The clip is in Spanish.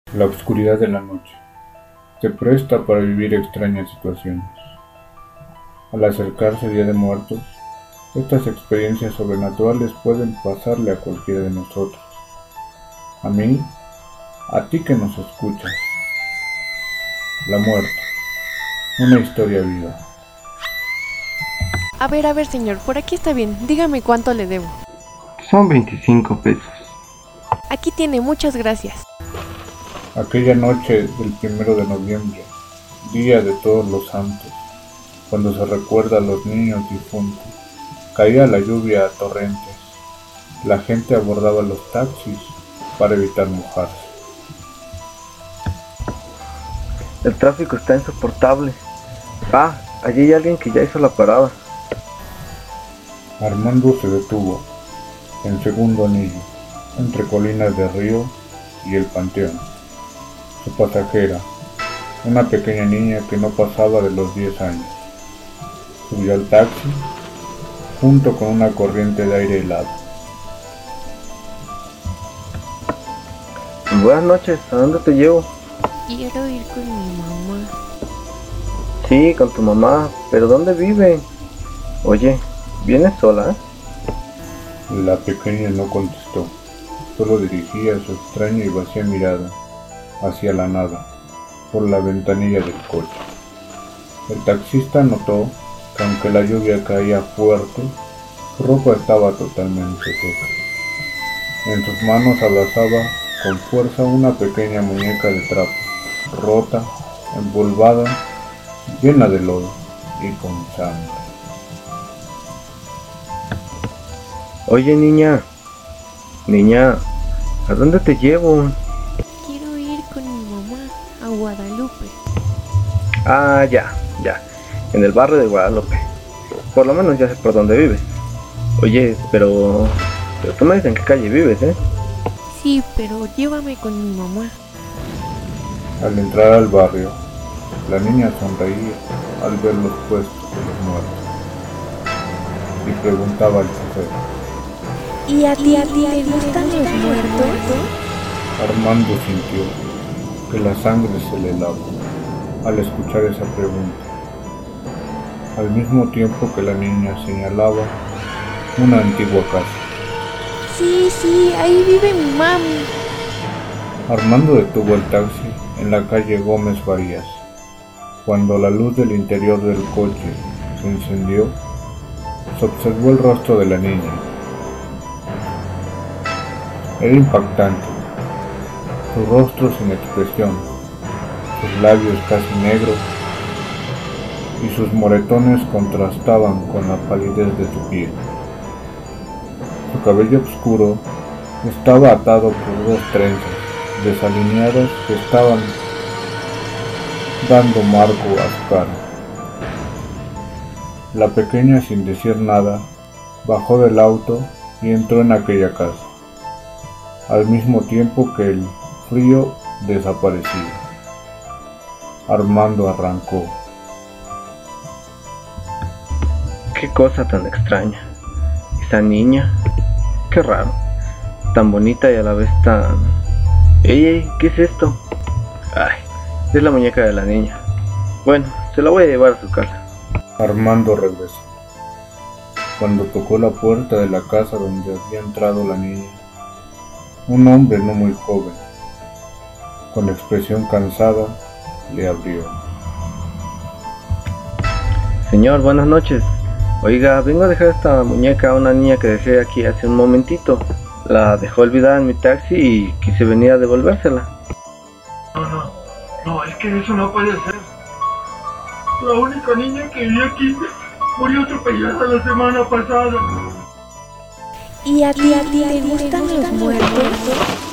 La oscuridad de la noche se presta para vivir extrañas situaciones. Al acercarse Día de Muertos, estas experiencias sobrenaturales pueden pasarle a cualquiera de nosotros. A mí, a ti que nos escuchas. La muerte, una historia viva. A ver, señor, por aquí está bien. Dígame cuánto le debo. Son 25 pesos. Aquí tiene, muchas gracias. Aquella noche del 1 de noviembre, día de todos los santos, cuando se recuerda a los niños difuntos, caía la lluvia a torrentes. La gente abordaba los taxis para evitar mojarse. El tráfico está insoportable. Allí hay alguien que ya hizo la parada. Armando se detuvo, en segundo anillo, entre Colinas de Río y el Panteón. Su pasajera, una pequeña niña que no pasaba de los 10 años, subió al taxi junto con una corriente de aire helado. Buenas noches, ¿a dónde te llevo? Quiero ir con mi mamá. Sí, con tu mamá, pero ¿dónde vive? Oye, ¿vienes sola? La pequeña no contestó, solo dirigía su extraña y vacía mirada hacia la nada, por la ventanilla del coche. El taxista notó que aunque la lluvia caía fuerte, su ropa estaba totalmente seca. En sus manos abrazaba con fuerza una pequeña muñeca de trapo, rota, empolvada, llena de lodo y con sangre. Oye, niña, ¿a dónde te llevo? Quiero ir con mi mamá a Guadalupe. Ya, en el barrio de Guadalupe. Por lo menos ya sé por dónde vives. Oye, pero tú me dices en qué calle vives, ¿eh? Sí, pero llévame con mi mamá. Al entrar al barrio, la niña sonreía al ver los puestos de los muertos y preguntaba al chofer. ¿Y a ti te gustan los muertos? Armando sintió que la sangre se le helaba al escuchar esa pregunta, al mismo tiempo que la niña señalaba una antigua casa. Sí, ahí vive mi mami. Armando detuvo el taxi en la calle Gómez Farías. Cuando la luz del interior del coche se encendió, se observó el rostro de la niña. Era impactante, su rostro sin expresión, sus labios casi negros y sus moretones contrastaban con la palidez de su piel. Su cabello oscuro estaba atado por dos trenzas desalineadas que estaban dando marco a su cara. La pequeña, sin decir nada, bajó del auto y entró en aquella casa, al mismo tiempo que el frío desaparecía. Armando arrancó. Qué cosa tan extraña. Esa niña, qué raro. Tan bonita y a la vez tan... ¡Ey! ¿Qué es esto? Es la muñeca de la niña. Bueno, se la voy a llevar a su casa. Armando regresó. Cuando tocó la puerta de la casa donde había entrado la niña, un hombre no muy joven, con expresión cansada, le abrió. Señor, buenas noches. Oiga, vengo a dejar esta muñeca a una niña que dejé aquí hace un momentito. La dejó olvidada en mi taxi y quise venir a devolvérsela. No, es que eso no puede ser. La única niña que vi aquí murió atropellada la semana pasada. ¿Y a ti te gustan los muertos?